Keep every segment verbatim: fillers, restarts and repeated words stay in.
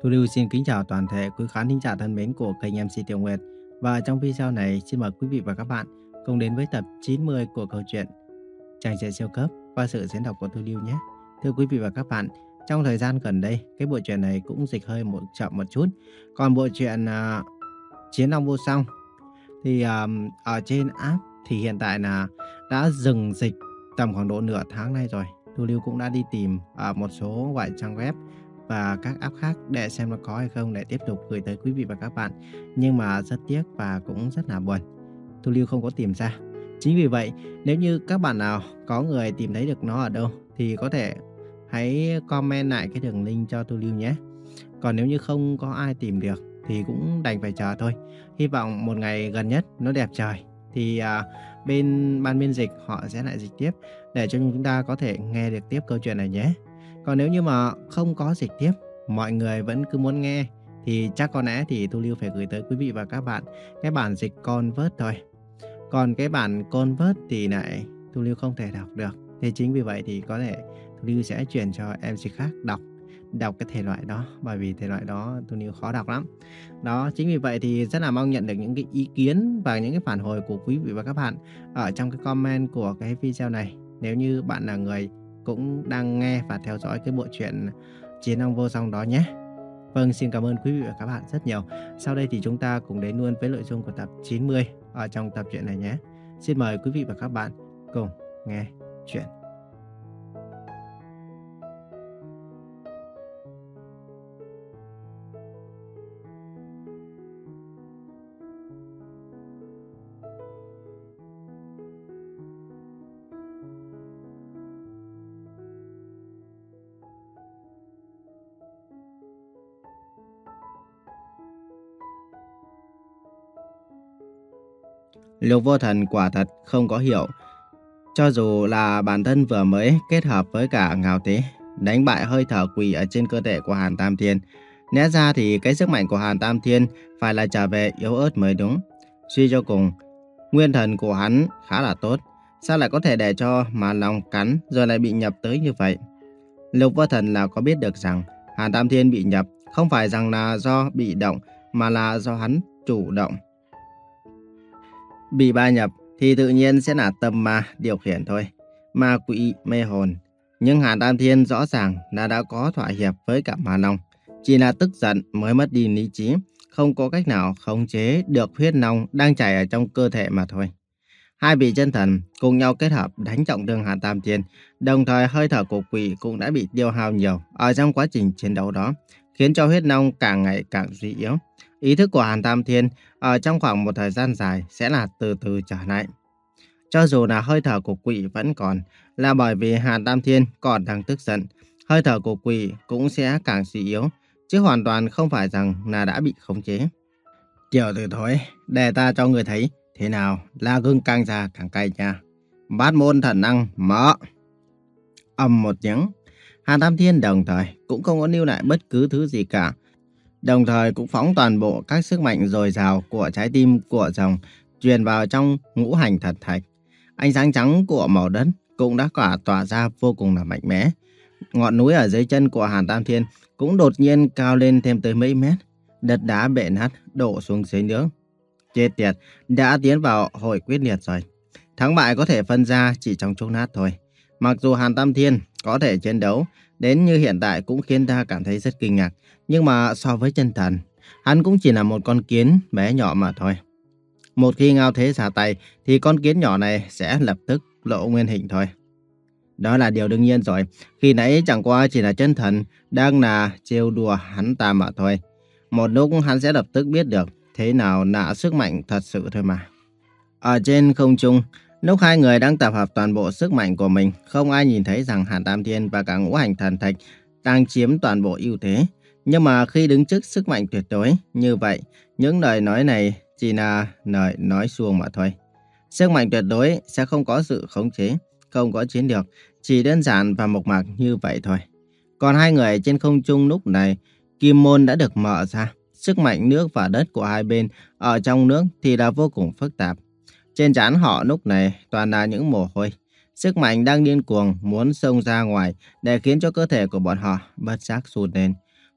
Thu Lưu xin kính chào toàn thể quý khán thính giả thân mến của kênh em xê Tiểu Nguyệt. Và trong video này xin mời quý vị và các bạn cùng đến với tập chín mươi của câu chuyện Chàng trai siêu cấp qua sự diễn đọc của Thu Lưu nhé. Thưa quý vị và các bạn, trong thời gian gần đây, cái bộ truyện này cũng dịch hơi một chậm một chút. Còn bộ truyện uh, Chiến Long Vô Song thì uh, ở trên app thì hiện tại là đã dừng dịch tầm khoảng độ nửa tháng nay rồi. Thu Lưu cũng đã đi tìm ở một số loại trang web và các app khác để xem nó có hay không để tiếp tục gửi tới quý vị và các bạn. Nhưng mà rất tiếc và cũng rất là buồn, Thu Lưu không có tìm ra. Chính vì vậy, nếu như các bạn nào có người tìm thấy được nó ở đâu thì có thể hãy comment lại cái đường link cho Thu Lưu nhé. Còn nếu như không có ai tìm được thì cũng đành phải chờ thôi. Hy vọng một ngày gần nhất nó đẹp trời thì à, bên ban biên dịch họ sẽ lại dịch tiếp để cho chúng ta có thể nghe được tiếp câu chuyện này nhé. Còn nếu như mà không có dịch tiếp, mọi người vẫn cứ muốn nghe thì chắc có lẽ thì Thu Lưu phải gửi tới quý vị và các bạn cái bản dịch convert thôi. Còn cái bản convert thì lại Thu Lưu không thể đọc được. Thế chính vì vậy thì có thể Thu Lưu sẽ chuyển cho em xê khác đọc đọc cái thể loại đó, bởi vì thể loại đó Thu Lưu khó đọc lắm. Đó, chính vì vậy thì rất là mong nhận được những cái ý kiến và những cái phản hồi của quý vị và các bạn ở trong cái comment của cái video này. Nếu như bạn là người cũng đang nghe và theo dõi cái bộ truyện Chiến Long Vô Song đó nhé. Vâng, xin cảm ơn quý vị và các bạn rất nhiều. Sau đây thì chúng ta cùng đến luôn với nội dung của tập chín mươi ở trong tập truyện này nhé. Xin mời quý vị và các bạn cùng nghe chuyện. Lục Vô Thần quả thật không có hiểu. Cho dù là bản thân vừa mới kết hợp với cả Ngao Tế, đánh bại hơi thở quỷ ở trên cơ thể của Hàn Tam Thiên, lẽ ra thì cái sức mạnh của Hàn Tam Thiên phải là trở về yếu ớt mới đúng. Suy cho cùng, nguyên thần của hắn khá là tốt, sao lại có thể để cho mà lòng cắn rồi lại bị nhập tới như vậy? Lục Vô Thần là có biết được rằng Hàn Tam Thiên bị nhập không phải rằng là do bị động mà là do hắn chủ động. Bị ba nhập thì tự nhiên sẽ là tâm ma điều khiển thôi, ma quỷ mê hồn. Nhưng Hàn Tam Thiên rõ ràng là đã có thỏa hiệp với cả Ma Long, chỉ là tức giận mới mất đi lý trí, không có cách nào khống chế được huyết long đang chảy ở trong cơ thể mà thôi. Hai vị chân thần cùng nhau kết hợp đánh trọng thương Hàn Tam Thiên, đồng thời hơi thở của quỷ cũng đã bị tiêu hao nhiều ở trong quá trình chiến đấu đó, khiến cho huyết long càng ngày càng suy yếu. Ý thức của Hàn Tam Thiên ở trong khoảng một thời gian dài sẽ là từ từ trở lại. Cho dù là hơi thở của quỷ vẫn còn, là bởi vì Hàn Tam Thiên còn đang tức giận, hơi thở của quỷ cũng sẽ càng suy yếu, chứ hoàn toàn không phải rằng là đã bị khống chế. Tiểu tử thối, để ta cho người thấy thế nào là gừng càng già càng cay nha. Bát môn thần năng mở. Ầm một tiếng, Hàn Tam Thiên đồng thời cũng không có lưu lại bất cứ thứ gì cả. Đồng thời cũng phóng toàn bộ các sức mạnh dồi dào của trái tim của rồng truyền vào trong ngũ hành thần thạch. Ánh sáng trắng của màu đất cũng đã quả tỏa ra vô cùng là mạnh mẽ. Ngọn núi ở dưới chân của Hàn Tam Thiên cũng đột nhiên cao lên thêm tới mấy mét. Đất đá bể nát đổ xuống dưới nước. Chết tiệt, đã tiến vào hội quyết liệt rồi. Thắng bại có thể phân ra chỉ trong chốc lát thôi. Mặc dù Hàn Tam Thiên có thể chiến đấu đến như hiện tại cũng khiến ta cảm thấy rất kinh ngạc. Nhưng mà so với chân thần, hắn cũng chỉ là một con kiến bé nhỏ mà thôi. Một khi Ngao Thế ra tay thì con kiến nhỏ này sẽ lập tức lộ nguyên hình thôi. Đó là điều đương nhiên rồi. Khi nãy chẳng qua chỉ là chân thần đang là trêu đùa hắn ta mà thôi. Một lúc hắn sẽ lập tức biết được thế nào là sức mạnh thật sự thôi mà. Ở trên không trung, lúc hai người đang tập hợp toàn bộ sức mạnh của mình, không ai nhìn thấy rằng Hàn Tam Thiên và cả ngũ hành thần thạch đang chiếm toàn bộ ưu thế. Nhưng mà khi đứng trước sức mạnh tuyệt đối như vậy, những lời nói này chỉ là lời nói suông mà thôi. Sức mạnh tuyệt đối sẽ không có sự khống chế, không có chiến lược, chỉ đơn giản và mộc mạc như vậy thôi. Còn hai người trên không trung lúc này, kim môn đã được mở ra. Sức mạnh nước và đất của hai bên ở trong nước thì là vô cùng phức tạp. Trên trán họ lúc này toàn là những mồ hôi. Sức mạnh đang điên cuồng muốn xông ra ngoài để khiến cho cơ thể của bọn họ bất giác sụt lên.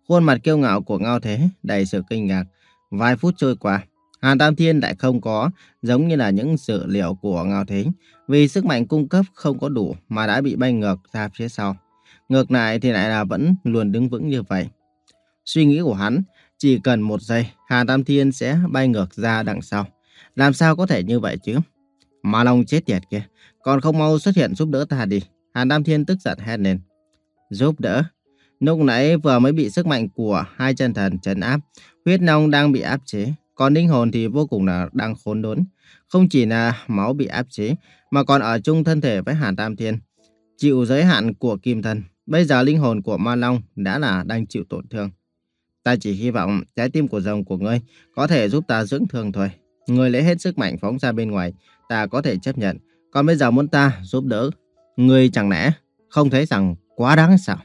Khuôn mặt kiêu ngạo của Ngao Thế đầy sự kinh ngạc. Vài phút trôi qua, Hàn Tam Thiên lại không có giống như là những dự liệu của Ngao Thế, vì sức mạnh cung cấp không có đủ mà đã bị bay ngược ra phía sau. Ngược lại thì lại là vẫn luôn đứng vững như vậy. Suy nghĩ của hắn, chỉ cần một giây, Hàn Tam Thiên sẽ bay ngược ra đằng sau. Làm sao có thể như vậy chứ? Ma Long chết tiệt kia, còn không mau xuất hiện giúp đỡ ta đi. Hàn Tam Thiên tức giận hét lên. Giúp đỡ? Lúc nãy vừa mới bị sức mạnh của hai chân thần trấn áp, huyết nong đang bị áp chế, còn linh hồn thì vô cùng là đang khốn đốn. Không chỉ là máu bị áp chế, mà còn ở chung thân thể với Hàn Tam Thiên. Chịu giới hạn của kim thân, bây giờ linh hồn của Ma Long đã là đang chịu tổn thương. Ta chỉ hy vọng trái tim của rồng của ngươi có thể giúp ta dưỡng thương thôi. Ngươi lấy hết sức mạnh phóng ra bên ngoài, ta có thể chấp nhận. Còn bây giờ muốn ta giúp đỡ, ngươi chẳng lẽ không thấy rằng quá đáng sao?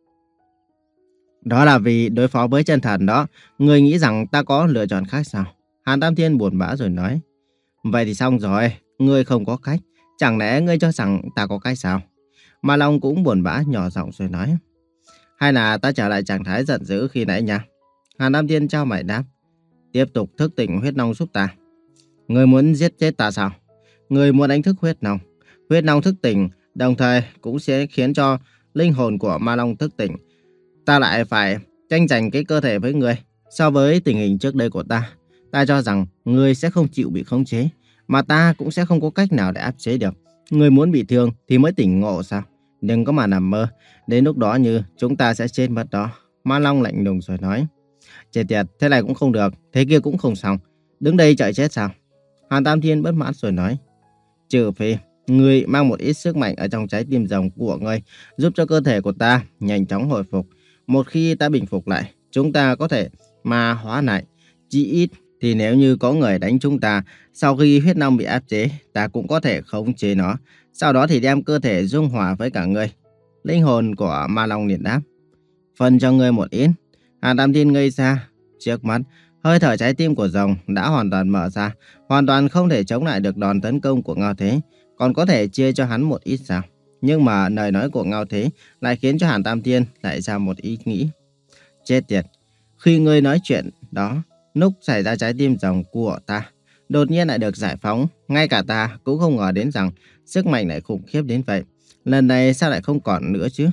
Đó là vì đối phó với chân thần đó, ngươi nghĩ rằng ta có lựa chọn khác sao? Hàn Tam Thiên buồn bã rồi nói. Vậy thì xong rồi, ngươi không có cách. Chẳng lẽ ngươi cho rằng ta có cách sao? Ma Long cũng buồn bã nhỏ giọng rồi nói. Hay là ta trở lại trạng thái giận dữ khi nãy nha? Hàn Tam Thiên trao mày đáp. Tiếp tục thức tỉnh huyết nong giúp ta. Ngươi muốn giết chết ta sao? Ngươi muốn đánh thức huyết nong. Huyết nong thức tỉnh, đồng thời cũng sẽ khiến cho linh hồn của Ma Long thức tỉnh. Ta lại phải tranh giành cái cơ thể với ngươi. So với tình hình trước đây của ta, ta cho rằng ngươi sẽ không chịu bị khống chế, mà ta cũng sẽ không có cách nào để áp chế được. Ngươi muốn bị thương thì mới tỉnh ngộ sao? Đừng có mà nằm mơ. Đến lúc đó như chúng ta sẽ chết mất đó. Ma Long lạnh lùng rồi nói. Chết tiệt, thế này cũng không được, thế kia cũng không xong. Đứng đây chạy chết sao? Hàn Tam Thiên bất mãn rồi nói. Trừ phi, ngươi mang một ít sức mạnh ở trong trái tim rồng của ngươi, giúp cho cơ thể của ta nhanh chóng hồi phục. Một khi ta bình phục lại, chúng ta có thể ma hóa lại. Chỉ ít thì nếu như có người đánh chúng ta, sau khi huyết nong bị áp chế, ta cũng có thể khống chế nó. Sau đó thì đem cơ thể dung hòa với cả ngươi. Linh hồn của Ma Long liền đáp. Phân cho ngươi một ít. Hàn Tam Thiên ngây ra. Trước mắt, hơi thở trái tim của rồng đã hoàn toàn mở ra. Hoàn toàn không thể chống lại được đòn tấn công của Ngao Thế. Còn có thể chia cho hắn một ít sao? Nhưng mà lời nói của Ngao Thế lại khiến cho Hàn Tam Thiên lại ra một ý nghĩ. Chết tiệt. Khi ngươi nói chuyện đó, lúc xảy ra trái tim rồng của ta đột nhiên lại được giải phóng. Ngay cả ta cũng không ngờ đến rằng sức mạnh lại khủng khiếp đến vậy. Lần này sao lại không còn nữa chứ?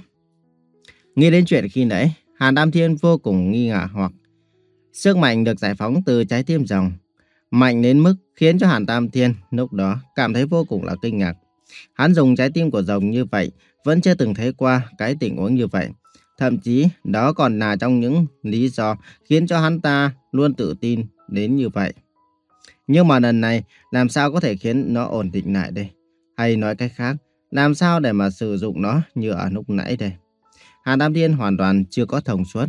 Nghĩ đến chuyện khi nãy, Hàn Tam Thiên vô cùng nghi ngờ hoặc sức mạnh được giải phóng từ trái tim rồng mạnh đến mức khiến cho Hàn Tam Thiên lúc đó cảm thấy vô cùng là kinh ngạc. Hắn dùng trái tim của rồng như vậy vẫn chưa từng thấy qua cái tình huống như vậy. Thậm chí đó còn là trong những lý do khiến cho hắn ta luôn tự tin đến như vậy. Nhưng mà lần này làm sao có thể khiến nó ổn định lại đây? Hay nói cách khác, làm sao để mà sử dụng nó như ở lúc nãy đây? Hàn Tam Thiên hoàn toàn chưa có thông suốt.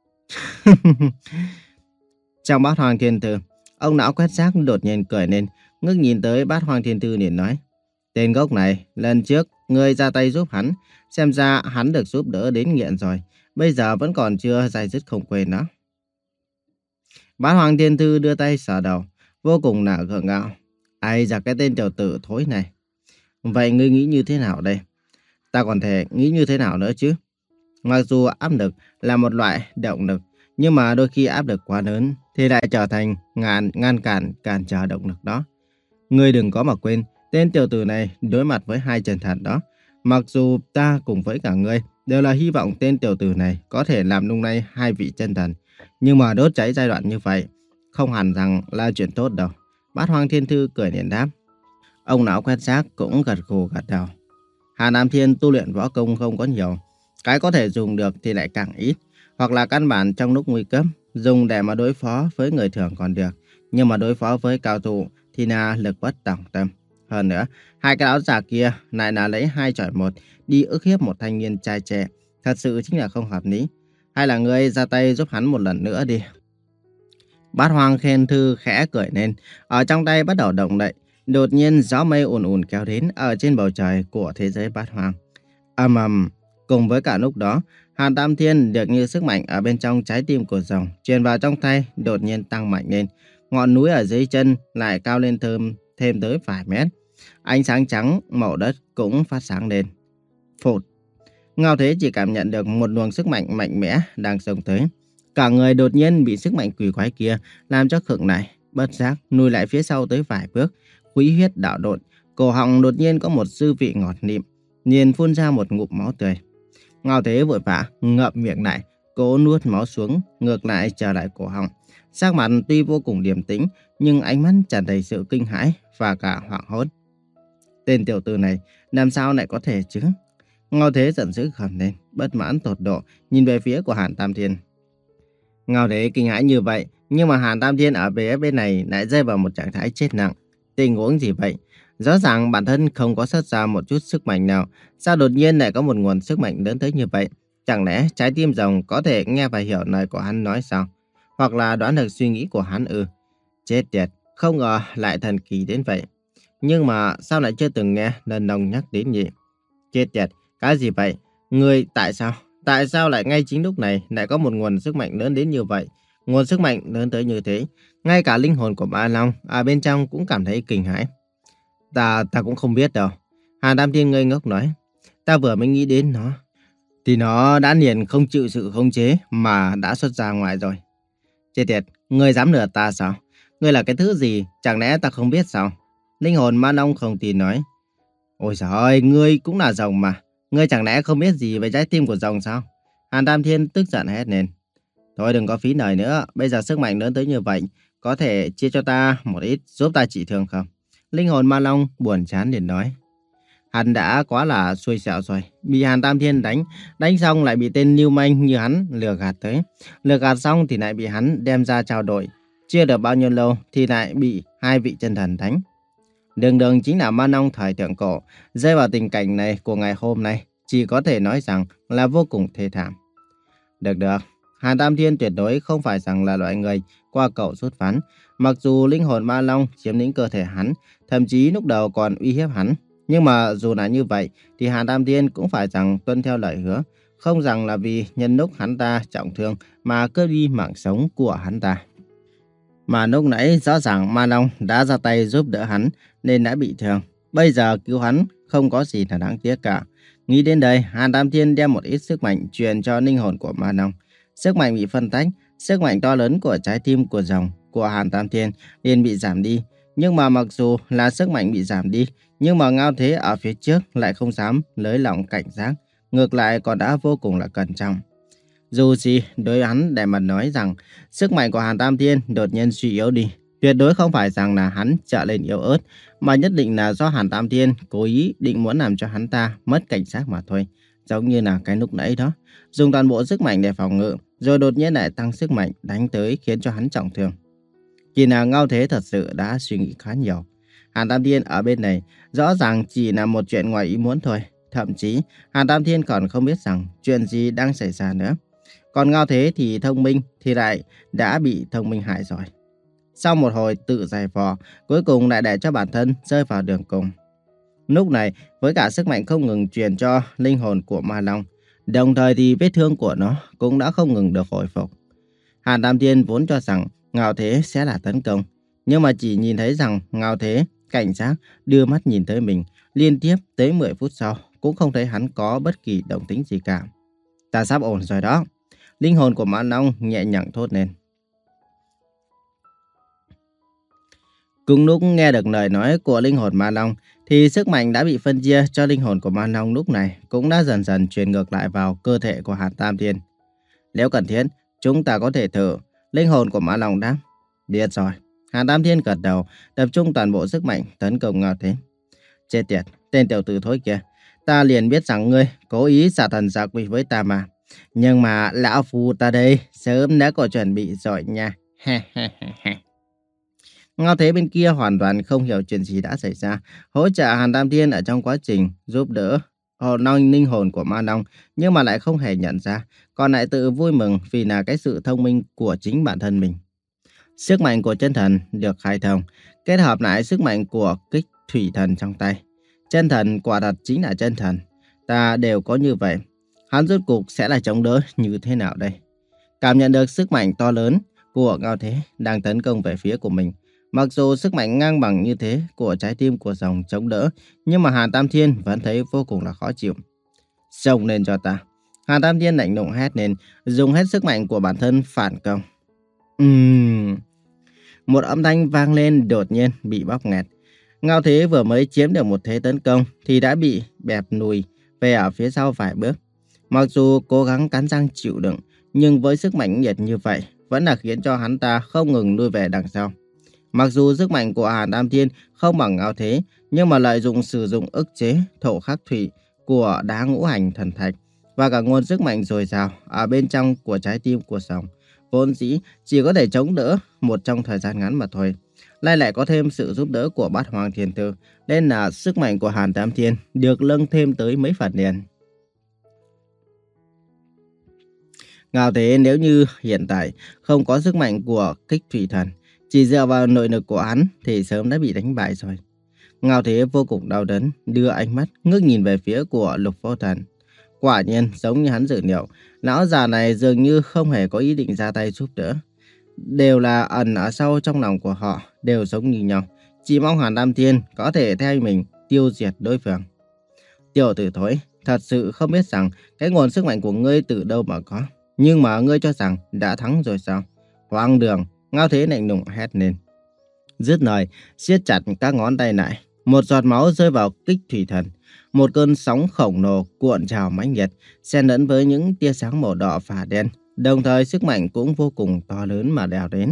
Trong bát Hoang Thiên Thư, ông não quét rác đột nhiên cười lên, ngước nhìn tới bát Hoang Thiên Thư liền nói. Tên gốc này, lần trước ngươi ra tay giúp hắn, xem ra hắn được giúp đỡ đến nghiện rồi, bây giờ vẫn còn chưa dai dứt không quên đó. Bát Hoang Thiên Thư đưa tay sờ đầu, vô cùng là gượng gạo. Ai da cái tên tiểu tử thối này. Vậy ngươi nghĩ như thế nào đây? Ta còn thể nghĩ như thế nào nữa chứ? Mặc dù áp lực là một loại động lực, nhưng mà đôi khi áp lực quá lớn thì lại trở thành ngàn ngăn cản cản trở động lực đó. Ngươi đừng có mà quên, tên tiểu tử này đối mặt với hai chân thần đó. Mặc dù ta cùng với cả ngươi đều là hy vọng tên tiểu tử này có thể làm lung lay hai vị chân thần, nhưng mà đốt cháy giai đoạn như vậy không hẳn rằng là chuyện tốt đâu. Bát Hoang Thiên Thư cười liền đáp. Ông não quét rác cũng gật gù gật đầu. Hà Nam Thiên tu luyện võ công không có nhiều, cái có thể dùng được thì lại càng ít, hoặc là căn bản trong lúc nguy cấp dùng để mà đối phó với người thường còn được, nhưng mà đối phó với cao thủ thì là lực bất tòng tâm. Hơn nữa, hai cái áo giả kia lại là lấy hai chọi một đi ức hiếp một thanh niên trai trẻ, thật sự chính là không hợp lý. Hay là ngươi ra tay giúp hắn một lần nữa đi. Bát Hoang Thiên Thư khẽ cười lên, ở trong tay bắt đầu động đậy. Đột nhiên gió mây ùn ùn kéo đến ở trên bầu trời của thế giới Bát Hoang. Ầm ầm, cùng với cả lúc đó, Hàn Tam Thiên được như sức mạnh ở bên trong trái tim của rồng truyền vào trong tay, đột nhiên tăng mạnh lên. Ngọn núi ở dưới chân lại cao lên thơm thêm tới vài mét. Ánh sáng trắng màu đất cũng phát sáng lên. Phụt, Ngao Thế chỉ cảm nhận được một luồng sức mạnh mạnh mẽ đang xông tới. Cả người đột nhiên bị sức mạnh quỷ quái kia làm cho khựng lại, bất giác lùi lại phía sau tới vài bước, khí huyết đảo độn, cổ họng đột nhiên có một dư vị ngọt nịm, liền phun ra một ngụm máu tươi. Ngao Thế vội vã ngậm miệng lại, cố nuốt máu xuống, ngược lại trở lại cổ họng. Sắc mặt tuy vô cùng điềm tĩnh, nhưng ánh mắt tràn đầy sự kinh hãi và cả hoảng hốt. Tên tiểu tử này làm sao lại có thể chứ? Ngao Thế giận dữ gầm lên, bất mãn tột độ, nhìn về phía của Hàn Tam Thiên. Ngao Thế kinh hãi như vậy, nhưng mà Hàn Tam Thiên ở phía bên này lại rơi vào một trạng thái chết nặng. Tình huống gì vậy? Rõ ràng bản thân không có xuất ra một chút sức mạnh nào, sao đột nhiên lại có một nguồn sức mạnh lớn tới như vậy? Chẳng lẽ trái tim rồng có thể nghe và hiểu lời của hắn nói sao? Hoặc là đoán được suy nghĩ của hắn ư? Chết tiệt, không ngờ lại thần kỳ đến vậy. Nhưng mà sao lại chưa từng nghe lần nồng nhắc đến nhỉ? Chết tiệt, cái gì vậy? Ngươi tại sao? Tại sao lại ngay chính lúc này lại có một nguồn sức mạnh lớn đến như vậy? Nguồn sức mạnh lớn tới như thế, ngay cả linh hồn của Ma Long ở bên trong cũng cảm thấy kinh hãi. Ta, ta cũng không biết đâu. Hàn Tam Thiên ngây ngốc nói. Ta vừa mới nghĩ đến nó, thì nó đã liền không chịu sự khống chế mà đã xuất ra ngoài rồi. Chết tiệt, ngươi dám lừa ta sao? Ngươi là cái thứ gì? Chẳng lẽ ta không biết sao? Linh hồn Ma Long không tin nói. Ôi trời ơi, ngươi cũng là rồng mà. Ngươi chẳng lẽ không biết gì về trái tim của rồng sao? Hàn Tam Thiên tức giận hét lên. Thôi đừng có phí lời nữa, bây giờ sức mạnh lớn tới như vậy, có thể chia cho ta một ít giúp ta trị thương không? Linh hồn Ma Long buồn chán liền nói. Hắn đã quá là xui xẻo rồi, bị Hàn Tam Thiên đánh, đánh xong lại bị tên lưu manh như hắn lừa gạt tới. Lừa gạt xong thì lại bị hắn đem ra trao đổi. Chưa được bao nhiêu lâu thì lại bị hai vị chân thần đánh. Đường đường chính là Ma Long thời thượng cổ, rơi vào tình cảnh này của ngày hôm nay, chỉ có thể nói rằng là vô cùng thê thảm. Được được, Hàn Tam Thiên tuyệt đối không phải rằng là loại người qua cầu rút ván. Mặc dù linh hồn Ma Long chiếm lĩnh cơ thể hắn, thậm chí lúc đầu còn uy hiếp hắn. Nhưng mà dù là như vậy thì Hàn Tam Thiên cũng phải rằng tuân theo lời hứa. Không rằng là vì nhân lúc hắn ta trọng thương mà cướp đi mạng sống của hắn ta. Mà lúc nãy rõ ràng Ma Long đã ra tay giúp đỡ hắn nên đã bị thương. Bây giờ cứu hắn không có gì là đáng tiếc cả. Nghĩ đến đây, Hàn Tam Thiên đem một ít sức mạnh truyền cho linh hồn của Ma Long. Sức mạnh bị phân tách, sức mạnh to lớn của trái tim của rồng của Hàn Tam Thiên liền bị giảm đi. Nhưng mà mặc dù là sức mạnh bị giảm đi, nhưng mà Ngao Thế ở phía trước lại không dám nới lỏng cảnh giác, ngược lại còn đã vô cùng là cẩn trọng. Dù gì, đối hắn để mà nói rằng sức mạnh của Hàn Tam Thiên đột nhiên suy yếu đi, tuyệt đối không phải rằng là hắn trở lên yếu ớt, mà nhất định là do Hàn Tam Thiên cố ý định muốn làm cho hắn ta mất cảnh giác mà thôi. Giống như là cái lúc nãy đó, dùng toàn bộ sức mạnh để phòng ngự, rồi đột nhiên lại tăng sức mạnh đánh tới khiến cho hắn trọng thương. Chỉ là Ngao Thế thật sự đã suy nghĩ khá nhiều. Hàn Tam Thiên ở bên này rõ ràng chỉ là một chuyện ngoài ý muốn thôi. Thậm chí Hàn Tam Thiên còn không biết rằng chuyện gì đang xảy ra nữa. Còn Ngao Thế thì thông minh thì lại đã bị thông minh hại rồi. Sau một hồi tự giày vò, cuối cùng lại để cho bản thân rơi vào đường cùng. Lúc này với cả sức mạnh không ngừng truyền cho linh hồn của Ma Long, đồng thời thì vết thương của nó cũng đã không ngừng được hồi phục. Hàn Tam Thiên vốn cho rằng Ngao Thế sẽ là tấn công, nhưng mà chỉ nhìn thấy rằng Ngao Thế cảnh giác đưa mắt nhìn tới mình, liên tiếp tới mười phút sau cũng không thấy hắn có bất kỳ động tĩnh gì cả. Ta sắp ổn rồi đó. Linh hồn của Ma Long nhẹ nhàng thốt lên. Cùng lúc nghe được lời nói của linh hồn Ma Long thì sức mạnh đã bị phân chia cho linh hồn của Ma Long lúc này cũng đã dần dần truyền ngược lại vào cơ thể của Hàn Tam Thiên. Nếu cần thiết, chúng ta có thể thử. Linh hồn của Ma Long đáp. Biết rồi. Hàn Tam Thiên gật đầu, tập trung toàn bộ sức mạnh tấn công Ngao Thế. Chết tiệt, tên tiểu tử thối kia. Ta liền biết rằng ngươi cố ý xả thần giả quỷ với ta mà. Nhưng mà lão phu ta đây sớm đã có chuẩn bị rồi nha. Ngao Thế bên kia hoàn toàn không hiểu chuyện gì đã xảy ra. Hỗ trợ Hàn Tam Thiên ở trong quá trình giúp đỡ hồn long linh hồn của Ma Long, nhưng mà lại không hề nhận ra, còn lại tự vui mừng vì là cái sự thông minh của chính bản thân mình. Sức mạnh của chân thần được khai thông, kết hợp lại sức mạnh của kích thủy thần trong tay. Chân thần quả thật chính là chân thần. Ta đều có như vậy. Hắn rốt cuộc sẽ là chống đỡ như thế nào đây? Cảm nhận được sức mạnh to lớn của Ngao Thế đang tấn công về phía của mình. Mặc dù sức mạnh ngang bằng như thế của trái tim của rồng chống đỡ, nhưng mà Hàn Tam Thiên vẫn thấy vô cùng là khó chịu. Xông lên cho ta. Hàn Tam Thiên lạnh lùng hét lên, dùng hết sức mạnh của bản thân phản công. Ừm. Một âm thanh vang lên đột nhiên bị bóp nghẹt. Ngao Thế vừa mới chiếm được một thế tấn công thì đã bị bẹp lùi về ở phía sau vài bước. Mặc dù cố gắng cắn răng chịu đựng, nhưng với sức mạnh nhiệt như vậy vẫn là khiến cho hắn ta không ngừng lui về đằng sau. Mặc dù sức mạnh của Hàn Tam Thiên không bằng Ngao Thế, nhưng mà lợi dụng sử dụng ức chế thổ khắc thủy của đá ngũ hành thần thạch và cả nguồn sức mạnh dồi dào ở bên trong của trái tim của sòng, vốn dĩ chỉ có thể chống đỡ một trong thời gian ngắn mà thôi. Lại lại có thêm sự giúp đỡ của Bát Hoàng Thiên Tử, nên là sức mạnh của Hàn Tam Thiên được nâng thêm tới mấy phần liền. Ngao Thế nếu như hiện tại không có sức mạnh của Kích Thủy Thần, chỉ dựa vào nội lực của hắn thì sớm đã bị đánh bại rồi. Ngao Thế vô cùng đau đớn, đưa ánh mắt ngước nhìn về phía của Lục Vô Thần. Quả nhiên giống như hắn dự liệu, lão già này dường như không hề có ý định ra tay giúp đỡ. Đều là ẩn ở sâu trong lòng của họ, đều giống như nhau. Chỉ mong Hàn Tam Thiên có thể theo mình tiêu diệt đối phương. Tiểu tử thối, thật sự không biết rằng cái nguồn sức mạnh của ngươi từ đâu mà có. Nhưng mà ngươi cho rằng đã thắng rồi sao? Hoang đường, Ngao Thế lạnh lùng hét lên. Dứt lời, siết chặt các ngón tay lại. Một giọt máu rơi vào Kích Thủy Thần. Một cơn sóng khổng lồ cuộn trào mãnh liệt, xen lẫn với những tia sáng màu đỏ và đen. Đồng thời sức mạnh cũng vô cùng to lớn mà đèo đến.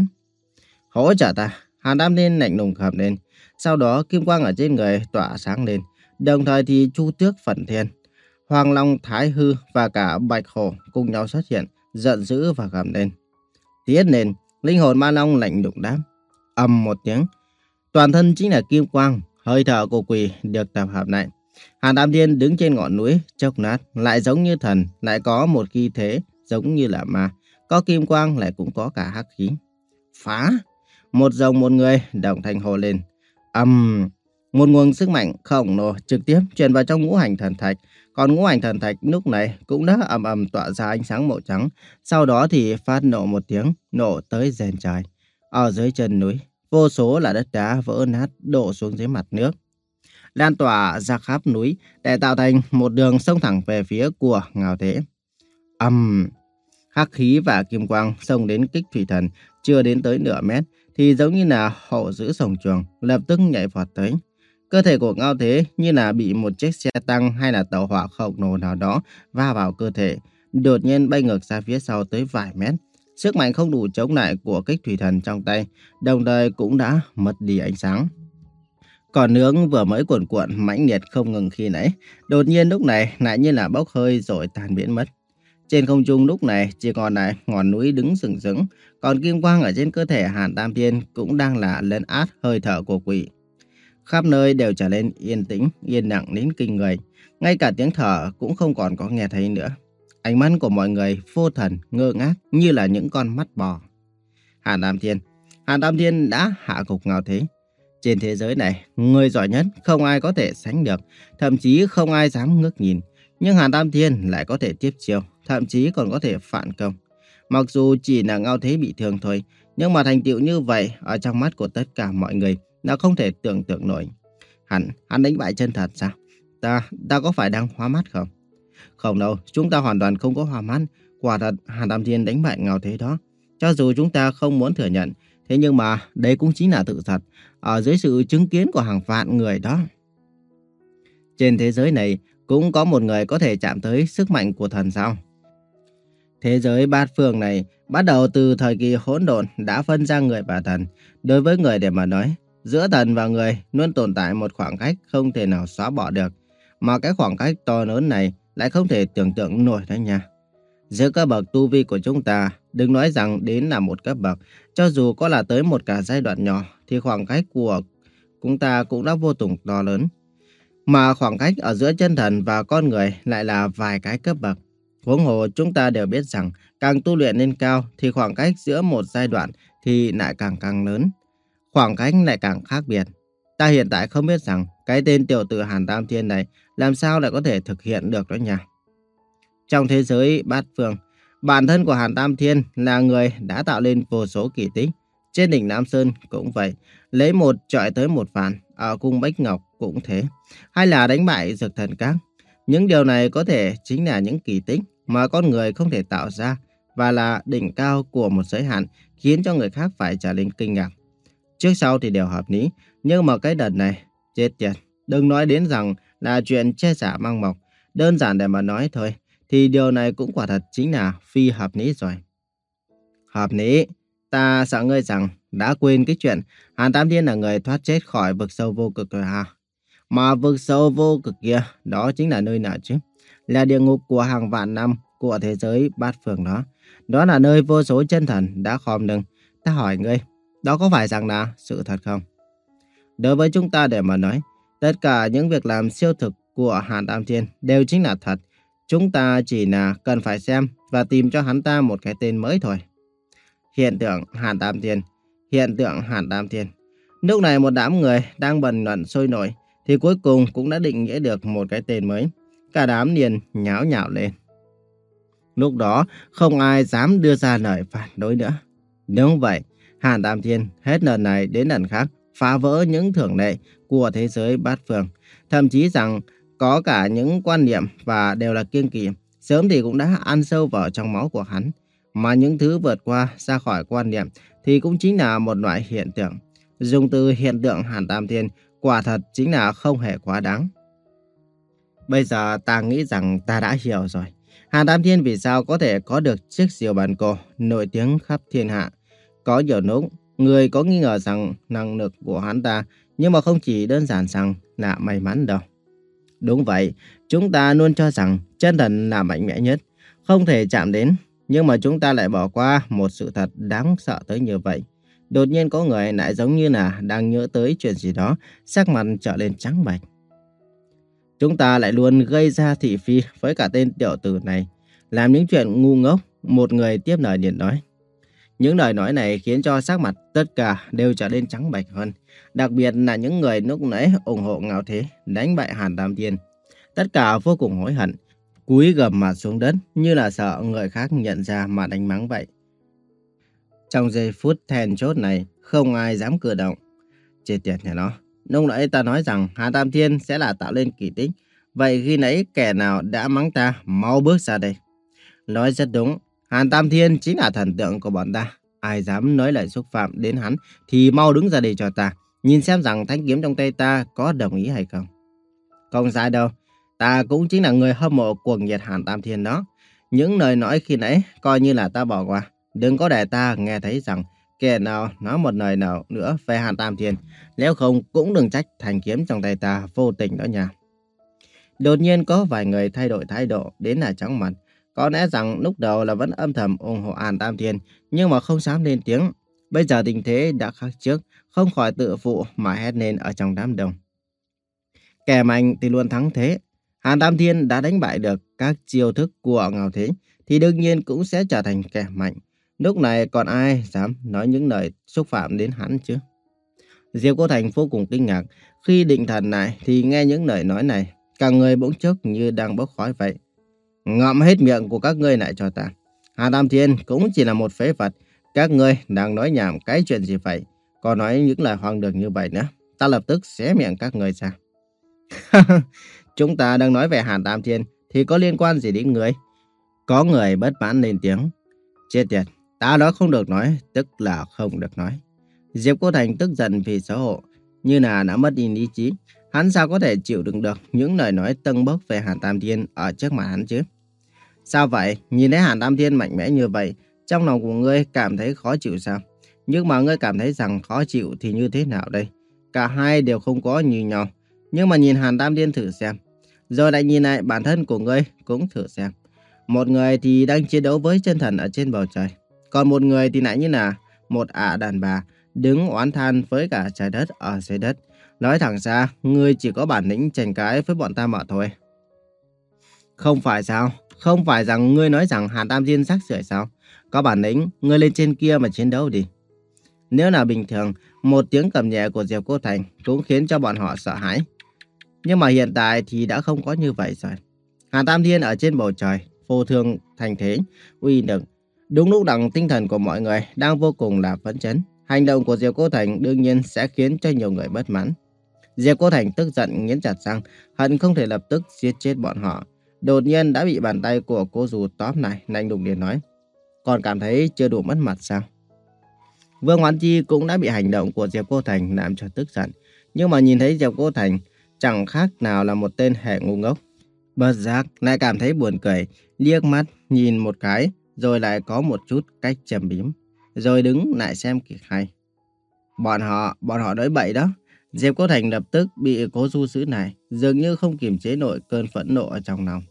Hỗ trợ ta, Hàn Tam Thiên lạnh lùng gầm lên. Sau đó kim quang ở trên người tỏa sáng lên. Đồng thời thì Chu Tước Phận Thiên, Hoàng Long Thái Hư và cả Bạch Hổ cùng nhau xuất hiện, giận dữ và gầm lên. Tiến lên, linh hồn ma long lạnh lùng đáp. Ầm một tiếng, toàn thân chính là kim quang, hơi thở của quỷ được tập hợp lại. Hàn Tam Thiên đứng trên ngọn núi, chốc lát lại giống như thần, lại có một khí thế giống như là ma, có kim quang lại cũng có cả hắc khí. Phá! Một dòng một người đồng thanh hô lên. Ầm! Um, một nguồn sức mạnh khổng lồ trực tiếp truyền vào trong ngũ hành thần thạch, còn ngũ hành thần thạch lúc này cũng đã ầm ầm tỏa ra ánh sáng màu trắng, sau đó thì phát nổ một tiếng, nổ tới rền trời. Ở dưới chân núi, vô số là đất đá vỡ nát đổ xuống dưới mặt nước, lan tỏa ra khắp núi để tạo thành một đường sông thẳng về phía của Ngao Thế. Ầm! Um, hắc khí và kim quang xông đến Kích Thủy Thần chưa đến tới nửa mét thì giống như là hổ giữ sổng chuồng, lập tức nhảy vọt tới. Cơ thể của Ngao Thế như là bị một chiếc xe tăng hay là tàu hỏa khổng lồ nào đó va vào cơ thể, đột nhiên bay ngược ra phía sau tới vài mét. Sức mạnh không đủ chống lại của Kích Thủy Thần trong tay, đồng thời cũng đã mất đi ánh sáng. Còn nướng vừa mới cuộn cuộn mãnh liệt không ngừng khi nãy, đột nhiên lúc này lại như là bốc hơi rồi tan biến mất. Trên không trung lúc này chỉ còn lại ngọn núi đứng sừng sững, còn kim quang ở trên cơ thể Hàn Tam Thiên cũng đang là lấn át hơi thở của quỷ. Khắp nơi đều trở nên yên tĩnh, yên lặng đến kinh người, ngay cả tiếng thở cũng không còn có nghe thấy nữa. Ánh mắt của mọi người vô thần, ngơ ngác như là những con mắt bò. Hàn Tam Thiên, Hàn Tam Thiên đã hạ gục Ngao Thế. Trên thế giới này, người giỏi nhất không ai có thể sánh được, thậm chí không ai dám ngước nhìn. Nhưng Hàn Tam Thiên lại có thể tiếp chiêu, thậm chí còn có thể phản công. Mặc dù chỉ là Ngao Thế bị thương thôi, nhưng mà thành tựu như vậy ở trong mắt của tất cả mọi người là không thể tưởng tượng nổi. Hắn, hắn đánh bại chân thật sao? Ta, ta có phải đang hoa mắt không? Không đâu, chúng ta hoàn toàn không có hoa mắt. Quả thật Hàn Tam Thiên đánh bại Ngao Thế đó. Cho dù chúng ta không muốn thừa nhận, thế nhưng mà đây cũng chính là sự thật, ở dưới sự chứng kiến của hàng vạn người đó. Trên thế giới này cũng có một người có thể chạm tới sức mạnh của thần sao? Thế giới bát phương này bắt đầu từ thời kỳ hỗn độn đã phân ra người và thần. Đối với người để mà nói, giữa thần và người luôn tồn tại một khoảng cách không thể nào xóa bỏ được. Mà cái khoảng cách to lớn này lại không thể tưởng tượng nổi đó nha. Giữa các bậc tu vi của chúng ta, đừng nói rằng đến là một cấp bậc, cho dù có là tới một cả giai đoạn nhỏ, thì khoảng cách của chúng ta cũng đã vô cùng to lớn. Mà khoảng cách ở giữa chân thần và con người lại là vài cái cấp bậc. Huống hồ chúng ta đều biết rằng, càng tu luyện lên cao thì khoảng cách giữa một giai đoạn thì lại càng càng lớn. Khoảng cách lại càng khác biệt. Ta hiện tại không biết rằng cái tên tiểu tử Hàn Tam Thiên này làm sao lại có thể thực hiện được đó nha. Trong thế giới bát phương, bản thân của Hàn Tam Thiên là người đã tạo lên vô số kỳ tích. Trên đỉnh Nam Sơn cũng vậy, lấy một chọi tới một vạn, ở cung Bách Ngọc cũng thế. Hay là đánh bại Dược Thần Các. Những điều này có thể chính là những kỳ tích mà con người không thể tạo ra và là đỉnh cao của một giới hạn khiến cho người khác phải trở nên kinh ngạc. Trước sau thì đều hợp lý, nhưng mà cái đợt này, chết tiệt, đừng nói đến rằng là chuyện che giả mang mọc, đơn giản để mà nói thôi, thì điều này cũng quả thật chính là phi hợp lý rồi. Hợp lý, ta sợ ngươi rằng đã quên cái chuyện Hàn Tam Thiên là người thoát chết khỏi vực sâu vô cực rồi hả? Mà vực sâu vô cực kia, đó chính là nơi nào chứ? Là địa ngục của hàng vạn năm của thế giới bát phương đó. Đó là nơi vô số chân thần đã khom lưng. Ta hỏi ngươi, đó có phải rằng là sự thật không? Đối với chúng ta để mà nói, tất cả những việc làm siêu thực của Hàn Tam Thiên đều chính là thật. Chúng ta chỉ là cần phải xem và tìm cho hắn ta một cái tên mới thôi. Hiện tượng Hàn Tam Thiên, hiện tượng Hàn Tam Thiên. Lúc này một đám người đang bần luận sôi nổi thì cuối cùng cũng đã định nghĩa được một cái tên mới. Cả đám liền nháo nhào lên. Lúc đó không ai dám đưa ra lời phản đối nữa. Đúng vậy, Hàn Tam Thiên hết lần này đến lần khác phá vỡ những thường lệ của thế giới bát phương. Thậm chí rằng có cả những quan niệm và đều là kiêng kỵ, sớm thì cũng đã ăn sâu vào trong máu của hắn. Mà những thứ vượt qua ra khỏi quan niệm thì cũng chính là một loại hiện tượng. Dùng từ hiện tượng Hàn Tam Thiên quả thật chính là không hề quá đáng. Bây giờ ta nghĩ rằng ta đã hiểu rồi. Hàn Tam Thiên vì sao có thể có được chiếc diều bàn cổ nổi tiếng khắp thiên hạ. Có nhiều lúc, người có nghi ngờ rằng năng lực của hắn ta, nhưng mà không chỉ đơn giản rằng là may mắn đâu. Đúng vậy, chúng ta luôn cho rằng chân thần là mạnh mẽ nhất, không thể chạm đến. Nhưng mà chúng ta lại bỏ qua một sự thật đáng sợ tới như vậy. Đột nhiên có người lại giống như là đang nhớ tới chuyện gì đó, sắc mặt trở lên trắng bệch. Chúng ta lại luôn gây ra thị phi với cả tên tiểu tử này, làm những chuyện ngu ngốc. Một người tiếp lời liền nói. Những lời nói này khiến cho sắc mặt tất cả đều trở nên trắng bệch hơn. Đặc biệt là những người lúc nãy ủng hộ Ngạo Thế đánh bại Hàn Tam Thiên. Tất cả vô cùng hối hận, cúi gằm mặt xuống đất như là sợ người khác nhận ra mà đánh mắng vậy. Trong giây phút then chốt này, không ai dám cử động. Chết tiệt nhà nó. Lúc nãy ta nói rằng Hàn Tam Thiên sẽ là tạo lên kỳ tích. Vậy khi nãy kẻ nào đã mắng ta, mau bước ra đây. Nói rất đúng, Hàn Tam Thiên chính là thần tượng của bọn ta. Ai dám nói lời xúc phạm đến hắn thì mau đứng ra đây cho ta. Nhìn xem rằng thanh kiếm trong tay ta có đồng ý hay không. Không sai đâu, ta cũng chính là người hâm mộ cuồng nhiệt Hàn Tam Thiên đó. Những lời nói khi nãy coi như là ta bỏ qua. Đừng có để ta nghe thấy rằng kẻ nào nói một lời nào nữa về Hàn Tam Thiên. Nếu không cũng đừng trách thanh kiếm trong tay ta vô tình đó nha. Đột nhiên có vài người thay đổi thái độ đến là chóng mặt. Có lẽ rằng lúc đầu là vẫn âm thầm ủng hộ Hàn Tam Thiên, nhưng mà không dám lên tiếng. Bây giờ tình thế đã khác trước, không khỏi tự phụ mà hét lên ở trong đám đông. Kẻ mạnh thì luôn thắng thế. Hàn Tam Thiên đã đánh bại được các chiêu thức của Ngạo Thế, thì đương nhiên cũng sẽ trở thành kẻ mạnh. Lúc này còn ai dám nói những lời xúc phạm đến hắn chứ? Diệp Cô Thành vô cùng kinh ngạc. Khi định thần lại thì nghe những lời nói này, cả người bỗng chốc như đang bốc khói vậy. Ngậm hết miệng của các ngươi lại cho ta. Hàn Tam Thiên cũng chỉ là một phế vật. Các ngươi đang nói nhảm cái chuyện gì vậy? Còn nói những lời hoang đường như vậy nữa, ta lập tức xé miệng các ngươi ra. Chúng ta đang nói về Hàn Tam Thiên thì có liên quan gì đến ngươi? Có người bất mãn lên tiếng. Chết tiệt, ta nói không được nói, tức là không được nói. Diệp Cô Thành tức giận vì xấu hổ, như là đã mất đi lý trí. Hắn sao có thể chịu đựng được những lời nói tâng bốc về Hàn Tam Thiên ở trước mặt hắn chứ? Sao vậy? Nhìn thấy Hàn Tam Thiên mạnh mẽ như vậy, trong lòng của ngươi cảm thấy khó chịu sao? Nhưng mà ngươi cảm thấy rằng khó chịu thì như thế nào đây? Cả hai đều không có như nhau. Nhưng mà nhìn Hàn Tam Thiên thử xem. Rồi lại nhìn lại bản thân của ngươi cũng thử xem. Một người thì đang chiến đấu với chân thần ở trên bầu trời. Còn một người thì lại như là một ả đàn bà đứng oán than với cả trái đất ở dưới đất. Nói thẳng ra, ngươi chỉ có bản lĩnh tranh cãi với bọn ta mà thôi. Không phải sao? Không phải rằng ngươi nói rằng Hàn Tam Thiên rác rưởi sao? Có bản lĩnh, ngươi lên trên kia mà chiến đấu đi. Nếu là bình thường, một tiếng cầm nhẹ của Diệp Cô Thành cũng khiến cho bọn họ sợ hãi. Nhưng mà hiện tại thì đã không có như vậy rồi. Hàn Tam Thiên ở trên bầu trời, vô thương thành thế, uy lực. Đúng lúc đẳng tinh thần của mọi người đang vô cùng là phấn chấn. Hành động của Diệp Cô Thành đương nhiên sẽ khiến cho nhiều người bất mãn. Diệp Cô Thành tức giận nghiến chặt răng, hận không thể lập tức giết chết bọn họ. Đột nhiên đã bị bàn tay của cô dù tóm lại, lạnh lùng liền nói. Còn cảm thấy chưa đủ mất mặt sao? Vương Hoán Chi cũng đã bị hành động của Diệp Cô Thành làm cho tức giận. Nhưng mà nhìn thấy Diệp Cô Thành chẳng khác nào là một tên hệ ngu ngốc. Bất giác lại cảm thấy buồn cười, liếc mắt nhìn một cái rồi lại có một chút cách trầm bím. Rồi đứng lại xem kịch hay. Bọn họ, bọn họ nói bậy đó. Diệp Cô Thành lập tức bị Cố Du giữ này, dường như không kiềm chế nổi cơn phẫn nộ ở trong lòng.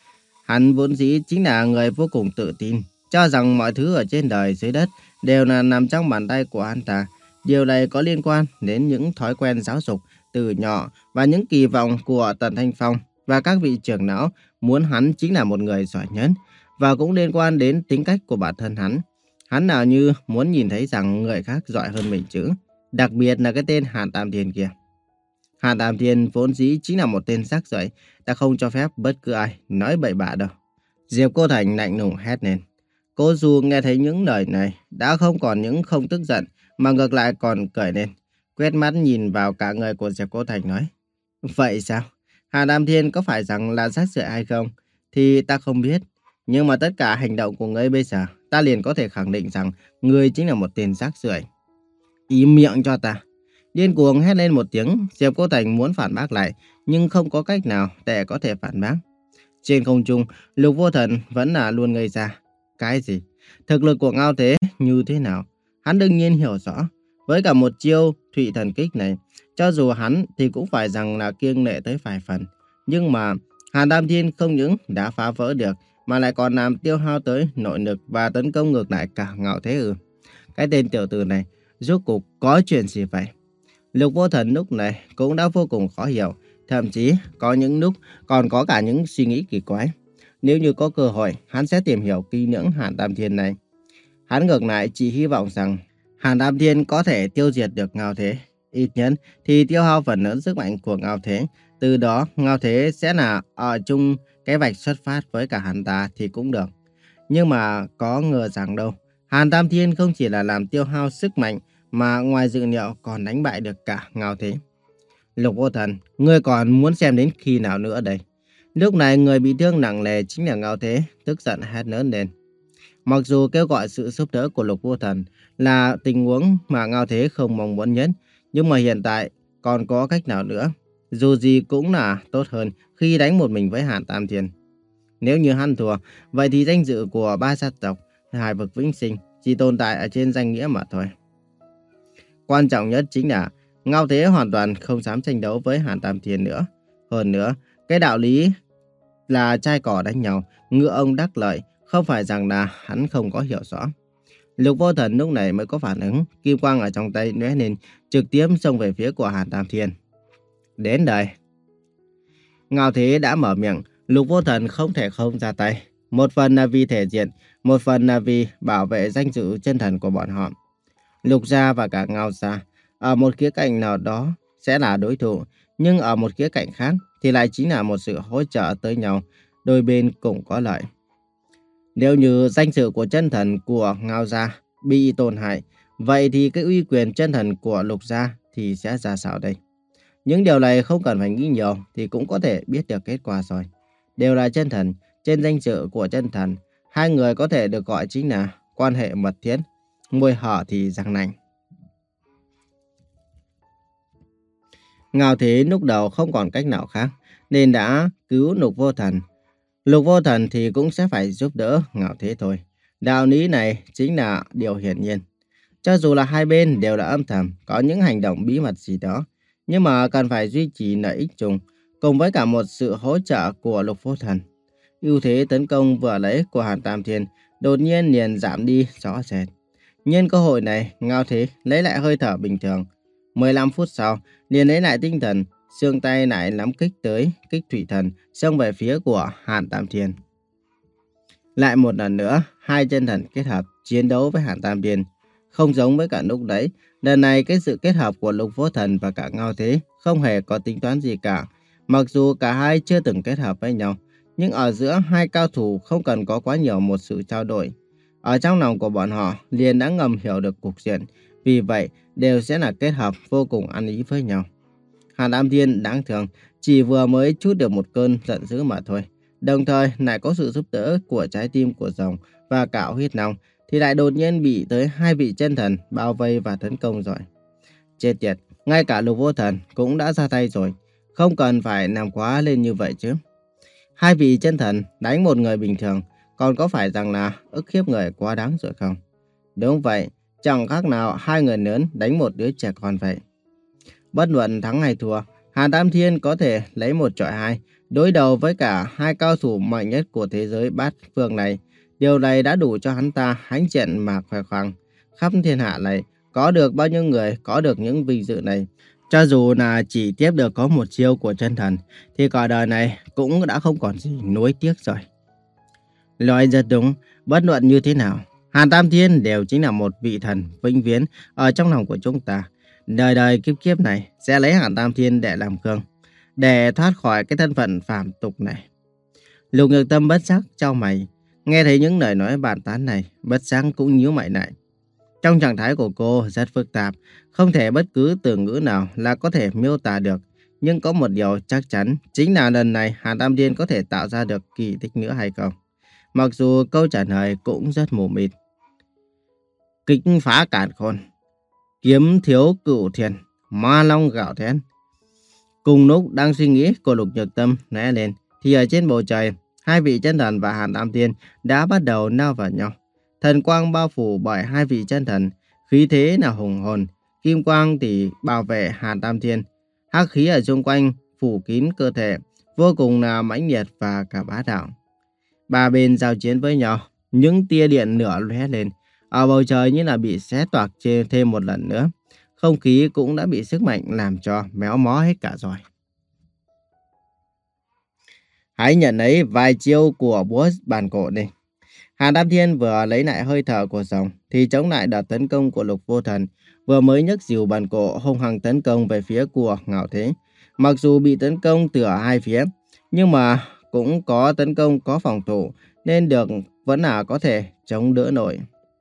Hắn vốn dĩ chính là người vô cùng tự tin, cho rằng mọi thứ ở trên đời dưới đất đều là nằm trong bàn tay của hắn ta. Điều này có liên quan đến những thói quen giáo dục từ nhỏ và những kỳ vọng của Tần Thanh Phong và các vị trưởng lão muốn hắn chính là một người giỏi nhất, và cũng liên quan đến tính cách của bản thân hắn. Hắn nào như muốn nhìn thấy rằng người khác giỏi hơn mình chứ, đặc biệt là cái tên Hàn Tam Thiên kia. Hàn Tam Thiên vốn dĩ chính là một tên rác rưởi, ta không cho phép bất cứ ai nói bậy bạ đâu. Diệp Cô Thành lạnh lùng hét lên. Cô Du nghe thấy những lời này đã không còn những không tức giận mà ngược lại còn cười lên, quét mắt nhìn vào cả người của Diệp Cô Thành nói. Vậy sao? Hàn Tam Thiên có phải rằng là rác rưởi hay không? Thì ta không biết. Nhưng mà tất cả hành động của ngươi bây giờ, ta liền có thể khẳng định rằng ngươi chính là một tên rác rưởi. Im miệng cho ta. Điên cuồng hét lên một tiếng, Diệp Cô Thành muốn phản bác lại, nhưng không có cách nào để có thể phản bác. Trên không trung, Lục Vô Thần vẫn là luôn ngây ra. Cái gì? Thực lực của Ngao Thế như thế nào? Hắn đương nhiên hiểu rõ. Với cả một chiêu Thụy Thần Kích này, cho dù hắn thì cũng phải rằng là kiêng nệ tới vài phần. Nhưng mà Hàn Tam Thiên không những đã phá vỡ được, mà lại còn làm tiêu hao tới nội lực và tấn công ngược lại cả Ngao Thế ư? Cái tên tiểu tử này rốt cuộc có chuyện gì vậy? Lục Vô Thần lúc này cũng đã vô cùng khó hiểu, thậm chí có những lúc còn có cả những suy nghĩ kỳ quái. Nếu như có cơ hội, hắn sẽ tìm hiểu kỹ lưỡng Hàn Tam Thiên này. Hắn ngược lại chỉ hy vọng rằng Hàn Tam Thiên có thể tiêu diệt được Ngao Thế. Ít nhất thì tiêu hao phần lớn sức mạnh của Ngao Thế. Từ đó Ngao Thế sẽ là ở chung cái vạch xuất phát với cả hắn ta thì cũng được. Nhưng mà có ngờ rằng đâu, Hàn Tam Thiên không chỉ là làm tiêu hao sức mạnh mà ngoài dự liệu còn đánh bại được cả Ngao Thế. Lục Vô Thần, ngươi còn muốn xem đến khi nào nữa đây? Lúc này người bị thương nặng nề chính là Ngao Thế, tức giận hét lớn lên. Mặc dù kêu gọi sự giúp đỡ của Lục Vô Thần là tình huống mà Ngao Thế không mong muốn nhất, nhưng mà hiện tại còn có cách nào nữa? Dù gì cũng là tốt hơn khi đánh một mình với Hàn Tam Thiên. Nếu như hắn thua, vậy thì danh dự của ba gia tộc Hải Vực Vĩnh Sinh chỉ tồn tại ở trên danh nghĩa mà thôi. Quan trọng nhất chính là Ngao Thế hoàn toàn không dám tranh đấu với Hàn Tam Thiên nữa. Hơn nữa, cái đạo lý là trai cỏ đánh nhau, ngựa ông đắc lợi, không phải rằng là hắn không có hiểu rõ. Lục Vô Thần lúc này mới có phản ứng, kim quang ở trong tay lóe lên, trực tiếp xông về phía của Hàn Tam Thiên. Đến đây. Ngao Thế đã mở miệng, Lục Vô Thần không thể không ra tay. Một phần là vì thể diện, một phần là vì bảo vệ danh dự chân thần của bọn họ. Lục gia và cả Ngao gia, ở một khía cạnh nào đó sẽ là đối thủ, nhưng ở một khía cạnh khác thì lại chính là một sự hỗ trợ tới nhau, đôi bên cùng có lợi. Nếu như danh dự của chân thần của Ngao gia bị tổn hại, vậy thì cái uy quyền chân thần của Lục gia thì sẽ ra sao đây? Những điều này không cần phải nghĩ nhiều thì cũng có thể biết được kết quả rồi. Đều là chân thần, trên danh dự của chân thần, hai người có thể được gọi chính là quan hệ mật thiết, môi hở thì răng nanh. Ngao Thế lúc đầu không còn cách nào khác nên đã cứu Lục Vô Thần. Lục Vô Thần thì cũng sẽ phải giúp đỡ Ngao Thế thôi. Đạo lý này chính là điều hiển nhiên. Cho dù là hai bên đều là âm thầm có những hành động bí mật gì đó, nhưng mà cần phải duy trì lợi ích chung cùng với cả một sự hỗ trợ của Lục Vô Thần. Ưu thế tấn công vừa lấy của Hàn Tam Thiên đột nhiên liền giảm đi rõ rệt. Nhân cơ hội này, Ngao Thế lấy lại hơi thở bình thường. mười lăm phút sau, liền lấy lại tinh thần, xương tay lại nắm kích tới kích thủy thần, xông về phía của Hàn Tam Thiên. Lại một lần nữa, hai chân thần kết hợp chiến đấu với Hàn Tam Thiên. Không giống với cả lúc đấy, lần này cái sự kết hợp của Lục Vô Thần và cả Ngao Thế không hề có tính toán gì cả. Mặc dù cả hai chưa từng kết hợp với nhau, nhưng ở giữa hai cao thủ không cần có quá nhiều một sự trao đổi. Ở trong lòng của bọn họ liền đã ngầm hiểu được cục diện, vì vậy đều sẽ là kết hợp vô cùng ăn ý với nhau. Hàn Tam Thiên đáng thương, chỉ vừa mới chút được một cơn giận dữ mà thôi. Đồng thời lại có sự giúp đỡ của trái tim của rồng và cả huyết long, thì lại đột nhiên bị tới hai vị chân thần bao vây và tấn công rồi. Chết tiệt, ngay cả Lục Vô Thần cũng đã ra tay rồi, không cần phải nằm quá lên như vậy chứ. Hai vị chân thần đánh một người bình thường, còn có phải rằng là ức hiếp người quá đáng rồi không? Đúng vậy, chẳng khác nào hai người lớn đánh một đứa trẻ con vậy. Bất luận thắng hay thua, Hàn Tam Thiên có thể lấy một chọi hai, đối đầu với cả hai cao thủ mạnh nhất của thế giới bát phương này. Điều này đã đủ cho hắn ta hãnh diện mà khoe khoang. Khắp thiên hạ này, có được bao nhiêu người có được những vinh dự này. Cho dù là chỉ tiếp được có một chiêu của chân thần, thì cả đời này cũng đã không còn gì nuối tiếc rồi. Nói rất đúng, bất luận như thế nào, Hàn Tam Thiên đều chính là một vị thần vĩnh viễn ở trong lòng của chúng ta. Đời đời kiếp kiếp này sẽ lấy Hàn Tam Thiên để làm gương, để thoát khỏi cái thân phận phàm tục này. Lục Nhược Tâm bất giác chau mày, nghe thấy những lời nói bàn tán này, bất giác cũng nhíu mày lại. Trong trạng thái của cô rất phức tạp, không thể bất cứ từ ngữ nào là có thể miêu tả được. Nhưng có một điều chắc chắn, chính là lần này Hàn Tam Thiên có thể tạo ra được kỳ tích nữa hay không. Mặc dù câu trả lời cũng rất mù mịt. Kích phá càn khôn, kiếm thiếu cửu thiền, ma long gạo thét. Cùng lúc đang suy nghĩ của Lục Nhược Tâm lóe lên, thì ở trên bầu trời, hai vị chân thần và Hàn Tam Thiên đã bắt đầu lao vào nhau. Thần quang bao phủ bởi hai vị chân thần, khí thế là hùng hồn, kim quang thì bảo vệ Hàn Tam Thiên. Hắc khí ở xung quanh phủ kín cơ thể, vô cùng là mãnh liệt và cả bá đạo. Ba bên giao chiến với nhau, những tia điện lửa lóe lên, ở bầu trời như là bị xé toạc trên thêm một lần nữa. Không khí cũng đã bị sức mạnh làm cho méo mó hết cả rồi. Hãy nhận lấy vài chiêu của búa bàn cổ đi. Hàn Tam Thiên vừa lấy lại hơi thở của rồng thì chống lại đợt tấn công của Lục Vô Thần, vừa mới nhấc dìu bàn cổ hung hăng tấn công về phía của Ngạo Thế. Mặc dù bị tấn công từ ở hai phía, nhưng mà cũng có tấn công có phòng thủ, nên được vẫn là có thể chống đỡ nổi.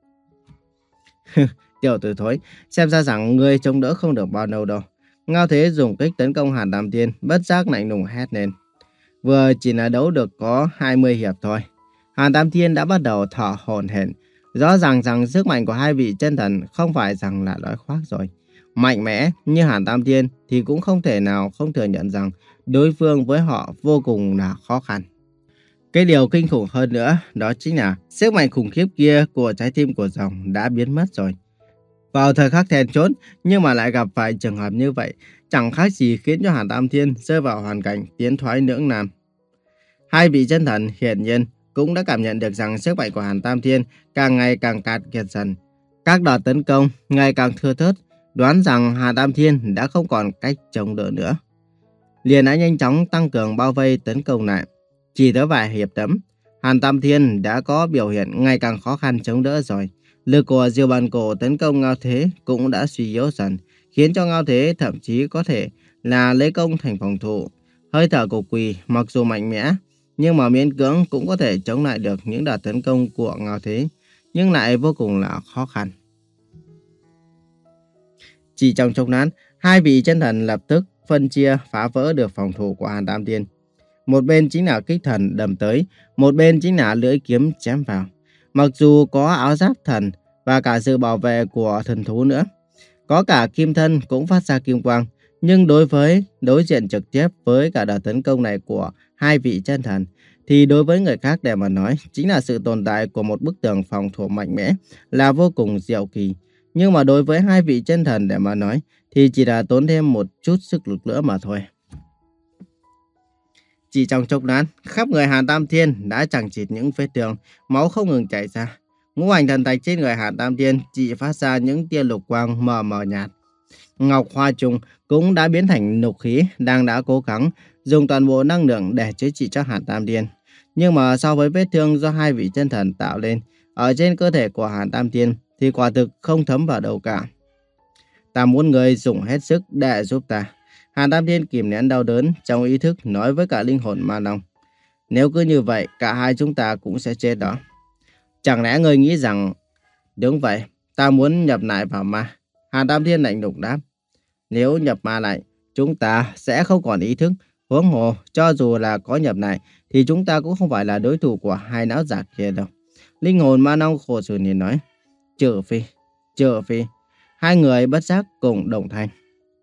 Tiểu tử thối, xem ra rằng ngươi chống đỡ không được bao lâu đâu. Ngao Thế dùng kích tấn công Hàn Tam Thiên, bất giác lạnh lùng hét lên. Vừa chỉ là đấu được có hai mươi hiệp thôi, Hàn Tam Thiên đã bắt đầu thở hổn hển. Rõ ràng rằng sức mạnh của hai vị chân thần không phải rằng là nói khoác rồi. Mạnh mẽ như Hàn Tam Thiên thì cũng không thể nào không thừa nhận rằng đối phương với họ vô cùng là khó khăn. Cái điều kinh khủng hơn nữa đó chính là sức mạnh khủng khiếp kia của trái tim của rồng đã biến mất rồi. Vào thời khắc then chốt nhưng mà lại gặp phải trường hợp như vậy, chẳng khác gì khiến cho Hàn Tam Thiên rơi vào hoàn cảnh tiến thoái lưỡng nan. Hai vị chân thần hiển nhiên cũng đã cảm nhận được rằng sức mạnh của Hàn Tam Thiên càng ngày càng cạn kiệt dần. Các đợt tấn công ngày càng thưa thớt, đoán rằng Hàn Tam Thiên đã không còn cách chống đỡ nữa. Liền đã nhanh chóng tăng cường bao vây tấn công lại. Chỉ tới vài hiệp đấm, Hàn Tam Thiên đã có biểu hiện ngày càng khó khăn chống đỡ rồi. Lực của diều bàn cổ tấn công Ngao Thế cũng đã suy yếu dần, khiến cho Ngao Thế thậm chí có thể là lấy công thành phòng thủ. Hơi thở của Quỳ mặc dù mạnh mẽ, nhưng mà miễn cưỡng cũng có thể chống lại được những đợt tấn công của Ngao Thế, nhưng lại vô cùng là khó khăn. Chỉ trong chốc lát, hai vị chân thần lập tức phân chia phá vỡ được phòng thủ của Hàn Tam Thiên. Một bên chính là kích thần đâm tới, một bên chính là lưỡi kiếm chém vào. Mặc dù có áo giáp thần và cả sự bảo vệ của thần thú nữa, có cả kim thân cũng phát ra kim quang, nhưng đối với đối diện trực tiếp với cả đợt tấn công này của hai vị chân thần, thì đối với người khác để mà nói chính là sự tồn tại của một bức tường phòng thủ mạnh mẽ là vô cùng diệu kỳ. Nhưng mà đối với hai vị chân thần để mà nói thì chỉ là tốn thêm một chút sức lực nữa mà thôi. Chỉ trong chốc lát, khắp người Hàn Tam Thiên đã chẳng chịt những vết thương, máu không ngừng chảy ra. Ngũ hành thần thạch trên người Hàn Tam Thiên chỉ phát ra những tia lục quang mờ mờ nhạt. Ngọc Hoa Trùng cũng đã biến thành lục khí, đang đã cố gắng dùng toàn bộ năng lượng để chữa trị cho Hàn Tam Thiên. Nhưng mà so với vết thương do hai vị chân thần tạo lên ở trên cơ thể của Hàn Tam Thiên thì quả thực không thấm vào đâu cả. Ta muốn người dùng hết sức để giúp ta. Hàn Tam Thiên kìm nén đau đớn trong ý thức nói với cả linh hồn ma long. Nếu cứ như vậy, cả hai chúng ta cũng sẽ chết đó. Chẳng lẽ người nghĩ rằng... Đúng vậy, ta muốn nhập lại vào ma. Hàn Tam Thiên lạnh lùng đáp. Nếu nhập ma lại, chúng ta sẽ không còn ý thức. Huống hồ, cho dù là có nhập lại, thì chúng ta cũng không phải là đối thủ của hai não giả kia đâu. Linh hồn Ma Long khổ sở nhìn nói. Trừ phi, trừ phi. Hai người bất giác cùng đồng thanh.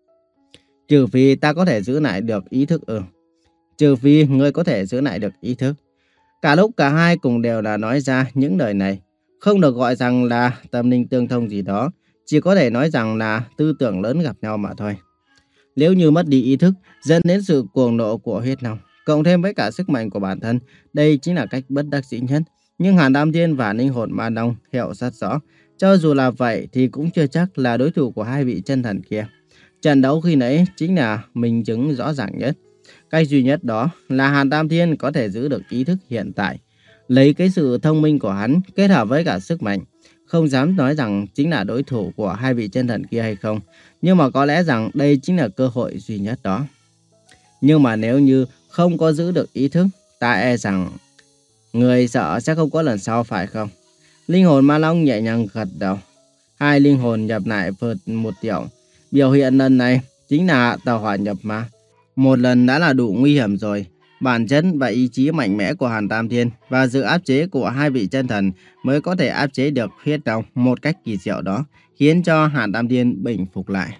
Trừ phi ta có thể giữ lại được ý thức ư? Trừ phi ngươi có thể giữ lại được ý thức. Cả lúc cả hai cùng đều là nói ra những lời này, không được gọi rằng là tâm linh tương thông gì đó, chỉ có thể nói rằng là tư tưởng lớn gặp nhau mà thôi. Nếu như mất đi ý thức, dẫn đến sự cuồng nộ của huyết long, cộng thêm với cả sức mạnh của bản thân, đây chính là cách bất đắc dĩ nhất. Nhưng Hàn Tam Thiên và linh hồn Ma Long hiểu rất rõ, cho dù là vậy thì cũng chưa chắc là đối thủ của hai vị chân thần kia. Trận đấu khi nãy chính là minh chứng rõ ràng nhất. Cách duy nhất đó là Hàn Tam Thiên có thể giữ được ý thức hiện tại. Lấy cái sự thông minh của hắn kết hợp với cả sức mạnh, không dám nói rằng chính là đối thủ của hai vị chân thần kia hay không, nhưng mà có lẽ rằng đây chính là cơ hội duy nhất đó. Nhưng mà nếu như không có giữ được ý thức, ta e rằng người sợ sẽ không có lần sau phải không? Linh hồn Ma Long nhẹ nhàng gật đầu. Hai linh hồn nhập lại vượt một triệu. Biểu hiện lần này chính là tàu hỏa nhập ma. Một lần đã là đủ nguy hiểm rồi. Bản chất và ý chí mạnh mẽ của Hàn Tam Thiên và sự áp chế của hai vị chân thần mới có thể áp chế được huyết long một cách kỳ diệu đó, khiến cho Hàn Tam Thiên bình phục lại.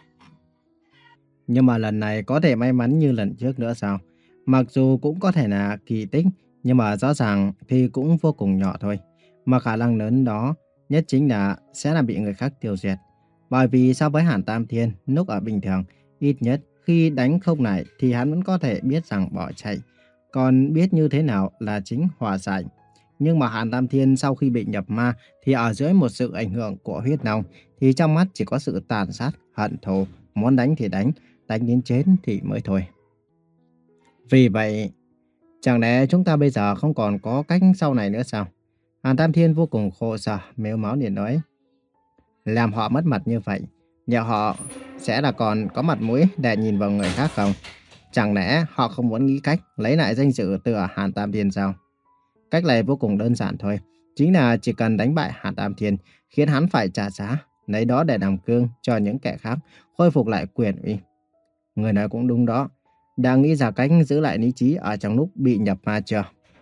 Nhưng mà lần này có thể may mắn như lần trước nữa sao? Mặc dù cũng có thể là kỳ tích, nhưng mà rõ ràng thì cũng vô cùng nhỏ thôi. Mà khả năng lớn đó nhất chính là sẽ là bị người khác tiêu diệt. Bởi vì so với Hàn Tam Thiên, lúc ở bình thường, ít nhất khi đánh không lại thì hắn vẫn có thể biết rằng bỏ chạy. Còn biết như thế nào là chính hòa giải. Nhưng mà Hàn Tam Thiên sau khi bị nhập ma thì ở dưới một sự ảnh hưởng của huyết long thì trong mắt chỉ có sự tàn sát, hận thù, muốn đánh thì đánh, đánh đến chết thì mới thôi. Vì vậy, chẳng lẽ chúng ta bây giờ không còn có cách sau này nữa sao? Hàn Tam Thiên vô cùng khổ sở, mếu máu liền nói. Làm họ mất mặt như vậy, liệu họ sẽ là còn có mặt mũi để nhìn vào người khác không? Chẳng lẽ họ không muốn nghĩ cách lấy lại danh dự từ Hàn Tam Thiên sao? Cách này vô cùng đơn giản thôi. Chính là chỉ cần đánh bại Hàn Tam Thiên, khiến hắn phải trả giá, lấy đó để làm gương cho những kẻ khác, khôi phục lại quyền uy. Người nói cũng đúng đó. Đã nghĩ ra cách giữ lại lý trí ở trong lúc bị nhập ma chưa?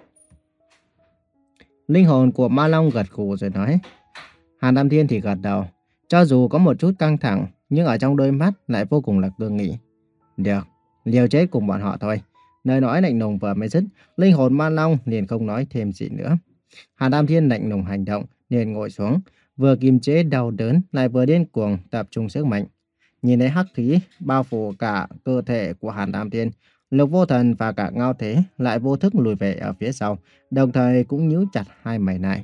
Linh hồn của Ma Long gật gù rồi nói. Hàn Tam Thiên thì gật đầu. Cho dù có một chút căng thẳng, nhưng ở trong đôi mắt lại vô cùng là cương nghị. Được, liều chết cùng bọn họ thôi. Lời nói lạnh lùng vừa mới dứt, linh hồn Ma Long liền không nói thêm gì nữa. Hàn Tam Thiên lạnh lùng hành động, liền ngồi xuống, vừa kiềm chế đau đớn lại vừa điên cuồng tập trung sức mạnh. Nhìn thấy hắc khí bao phủ cả cơ thể của Hàn Tam Thiên, Lục Vô Thần và cả Ngao Thế lại vô thức lùi về ở phía sau, đồng thời cũng nhíu chặt hai mày lại.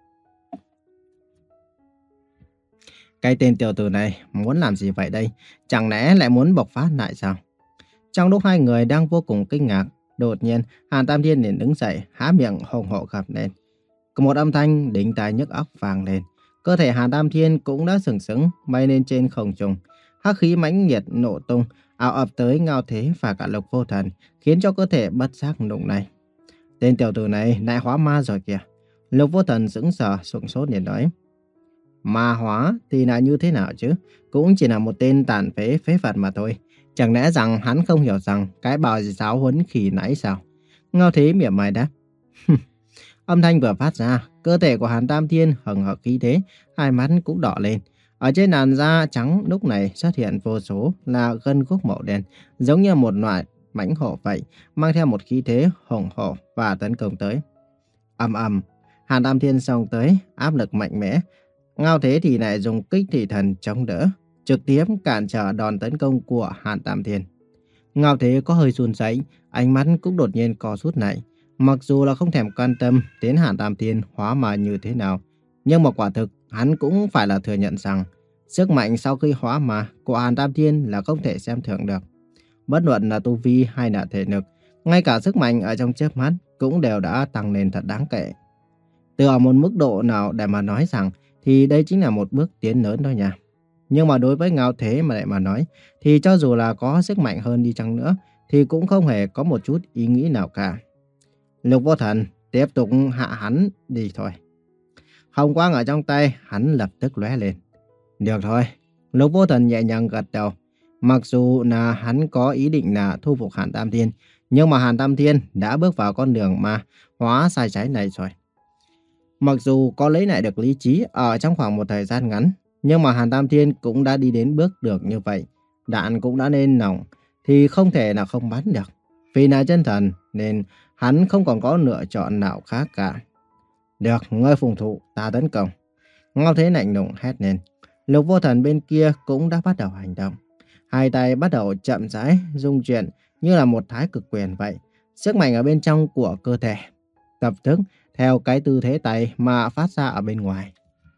Cái tên tiểu tử này muốn làm gì vậy đây? Chẳng lẽ lại muốn bộc phát lại sao? Trong lúc hai người đang vô cùng kinh ngạc, đột nhiên Hàn Tam Thiên liền đứng dậy, há miệng hùng hổ gầm lên. Có một âm thanh đinh tai nhức óc vang lên. Cơ thể Hàn Tam Thiên cũng đã sừng sững bay lên trên không trung. Hắc khí mãnh liệt nổ tung, ảo ập tới Ngao Thế và cả Lục Vô Thần, khiến cho cơ thể bất giác nụng này. Tên tiểu tử này lại hóa ma rồi kìa. Lục Vô Thần sững sờ sững sốt liền nói. Ma hóa thì là như thế nào chứ? Cũng chỉ là một tên tàn phế phế vật mà thôi. Chẳng lẽ rằng hắn không hiểu rằng cái bài giáo huấn khi nãy sao? Ngao Thế mỉa mai đáp. Âm thanh vừa phát ra, cơ thể của Hàn Tam Thiên hừng hực khí thế, hai mắt cũng đỏ lên. Ở trên làn da trắng lúc này xuất hiện vô số là gân guốc màu đen, giống như một loại mãnh hổ vậy, mang theo một khí thế hùng hổ và tấn công tới. Ầm ầm, Hàn Tam Thiên xông tới, áp lực mạnh mẽ. Ngao Thế thì lại dùng kích thị thần chống đỡ, trực tiếp cản trở đòn tấn công của Hàn Tam Thiên. Ngao Thế có hơi run rẩy, ánh mắt cũng đột nhiên co rút lại. Mặc dù là không thèm quan tâm đến Hàn Tam Thiên hóa mà như thế nào, nhưng mà quả thực hắn cũng phải là thừa nhận rằng sức mạnh sau khi hóa mà của Hàn Tam Thiên là không thể xem thường được. Bất luận là tu vi hay là thể lực, ngay cả sức mạnh ở trong chớp mắt cũng đều đã tăng lên thật đáng kể. Từ ở một mức độ nào để mà nói rằng thì đây chính là một bước tiến lớn thôi nha. Nhưng mà đối với Ngao Thế mà lại mà nói thì cho dù là có sức mạnh hơn đi chăng nữa thì cũng không hề có một chút ý nghĩ nào cả. Lục Vô Thần tiếp tục hạ hắn đi thôi. Hồng quang ở trong tay hắn lập tức lóe lên. Được thôi. Lục Vô Thần nhẹ nhàng gật đầu. Mặc dù là hắn có ý định là thu phục Hàn Tam Thiên, nhưng mà Hàn Tam Thiên đã bước vào con đường ma hóa sai trái này rồi. Mặc dù có lấy lại được lý trí ở trong khoảng một thời gian ngắn, nhưng mà Hàn Tam Thiên cũng đã đi đến bước được như vậy. Đạn cũng đã lên nòng, thì không thể nào không bắn được. Vì là chân thần, nên hắn không còn có lựa chọn nào khác cả. Được, ngươi phùng thụ, ta tấn công. Ngao Thế lạnh lùng hét lên. Lục Vô Thần bên kia cũng đã bắt đầu hành động. Hai tay bắt đầu chậm rãi rung chuyển như là một thái cực quyền vậy. Sức mạnh ở bên trong của cơ thể tập thức theo cái tư thế tay mà phát ra ở bên ngoài.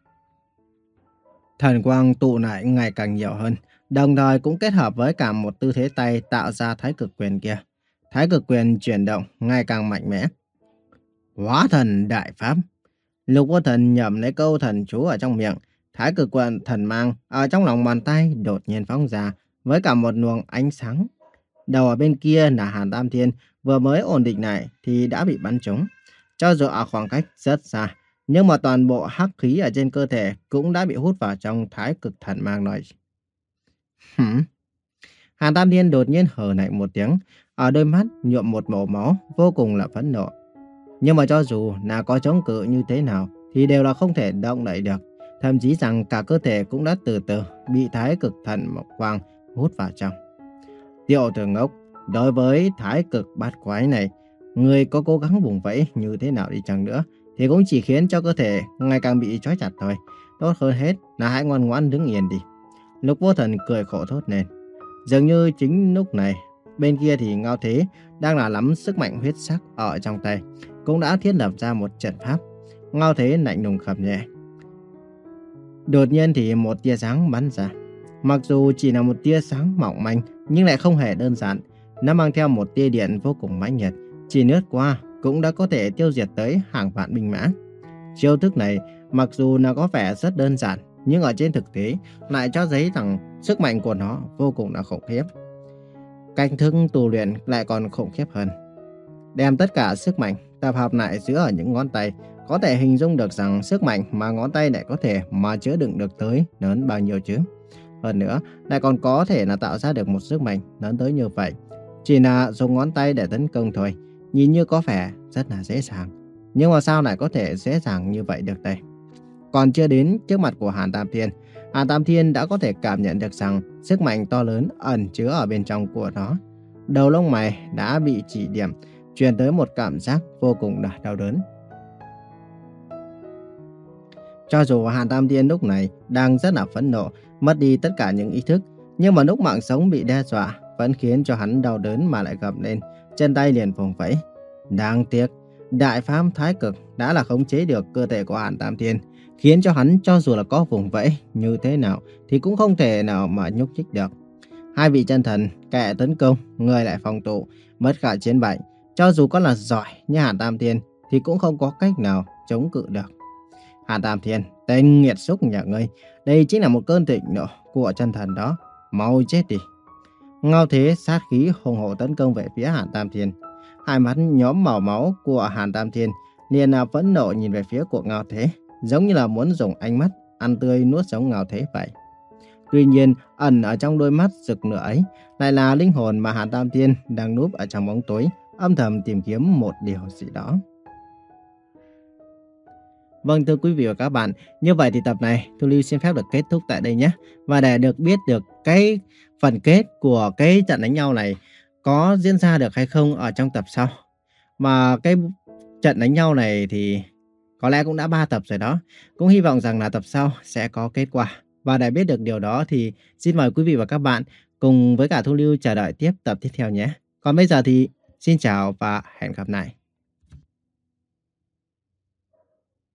Thần quang tụ lại ngày càng nhiều hơn, đồng thời cũng kết hợp với cả một tư thế tay tạo ra thái cực quyền kia. Thái cực quyền chuyển động ngày càng mạnh mẽ. Hóa thần đại pháp. Lục Vô Thần nhẩm lấy câu thần chú ở trong miệng. Thái cực quyền thần mang ở trong lòng bàn tay đột nhiên phóng ra với cả một luồng ánh sáng. Đầu ở bên kia là Hàn Tam Thiên vừa mới ổn định lại thì đã bị bắn trúng. Cho dù ở khoảng cách rất xa, nhưng mà toàn bộ hắc khí ở trên cơ thể cũng đã bị hút vào trong thái cực thần mang nói. Hửm? Hàn Tam Thiên đột nhiên hừ lạnh một tiếng, ở đôi mắt nhuộm một màu máu vô cùng là phẫn nộ. Nhưng mà cho dù là có chống cự như thế nào thì đều là không thể động đậy được. Thậm chí rằng cả cơ thể cũng đã từ từ bị thái cực thần mộc quang hút vào trong. Tiểu tử ngốc, đối với thái cực bát quái này, người có cố gắng vùng vẫy như thế nào đi chăng nữa thì cũng chỉ khiến cho cơ thể ngày càng bị trói chặt thôi. Tốt hơn hết là hãy ngoan ngoãn đứng yên đi. Lục Vô Thần cười khổ thốt lên. Dường như chính lúc này, bên kia thì Ngao Thế đang là lắm sức mạnh huyết sắc ở trong tay, cũng đã thiết lập ra một trận pháp. Ngao Thế lạnh lùng khẩm nhẹ. Đột nhiên thì một tia sáng bắn ra. Mặc dù chỉ là một tia sáng mỏng manh, nhưng lại không hề đơn giản. Nó mang theo một tia điện vô cùng mãnh liệt, chỉ lướt qua cũng đã có thể tiêu diệt tới hàng vạn binh mã. Chiêu thức này mặc dù nó có vẻ rất đơn giản, nhưng ở trên thực tế lại cho thấy rằng sức mạnh của nó vô cùng là khủng khiếp. Cách thức tu luyện lại còn khủng khiếp hơn. Đem tất cả sức mạnh tập hợp lại giữa ở những ngón tay, có thể hình dung được rằng sức mạnh mà ngón tay lại có thể mà chứa đựng được tới lớn bao nhiêu chứ. Hơn nữa, lại còn có thể là tạo ra được một sức mạnh lớn tới như vậy. Chỉ là dùng ngón tay để tấn công thôi, nhìn như có vẻ rất là dễ dàng. Nhưng mà sao lại có thể dễ dàng như vậy được đây? Còn chưa đến trước mặt của Hàn Tam Thiên, Hàn Tam Thiên đã có thể cảm nhận được rằng sức mạnh to lớn ẩn chứa ở bên trong của nó. Đầu lông mày đã bị chỉ điểm, truyền tới một cảm giác vô cùng là đau đớn. Cho dù Hàn Tam Thiên lúc này đang rất là phẫn nộ, mất đi tất cả những ý thức, nhưng mà lúc mạng sống bị đe dọa vẫn khiến cho hắn đau đớn mà lại gầm lên, chân tay liền vùng vẫy. Đáng tiếc, đại pháp thái cực đã là khống chế được cơ thể của Hàn Tam Thiên, khiến cho hắn cho dù là có vùng vẫy như thế nào thì cũng không thể nào mà nhúc nhích được. Hai vị chân thần, kẻ tấn công, người lại phòng thủ, mất cả chiến bại. Cho dù có là giỏi như Hàn Tam Thiên thì cũng không có cách nào chống cự được. Hàn Tam Thiên, tên nghiệt xúc nhà ngươi, đây chính là một cơn thịnh nộ của chân thần đó. Mau chết đi. Ngao Thế sát khí hùng hổ tấn công về phía Hàn Tam Thiên. Hai mắt nhóm màu máu của Hàn Tam Thiên liền là phẫn nộ nhìn về phía của Ngao Thế, giống như là muốn dùng ánh mắt ăn tươi nuốt sống Ngao Thế vậy. Tuy nhiên, ẩn ở trong đôi mắt rực lửa ấy lại là linh hồn mà Hàn Tam Thiên đang núp ở trong bóng tối, âm thầm tìm kiếm một điều gì đó. Vâng, thưa quý vị và các bạn, như vậy thì tập này Thu Lưu xin phép được kết thúc tại đây nhé. Và để được biết được cái phần kết của cái trận đánh nhau này có diễn ra được hay không ở trong tập sau. Mà cái trận đánh nhau này thì có lẽ cũng đã ba tập rồi đó. Cũng hy vọng rằng là tập sau sẽ có kết quả. Và để biết được điều đó thì xin mời quý vị và các bạn cùng với cả Thu Lưu chờ đợi tiếp tập tiếp theo nhé. Còn bây giờ thì xin chào và hẹn gặp lại.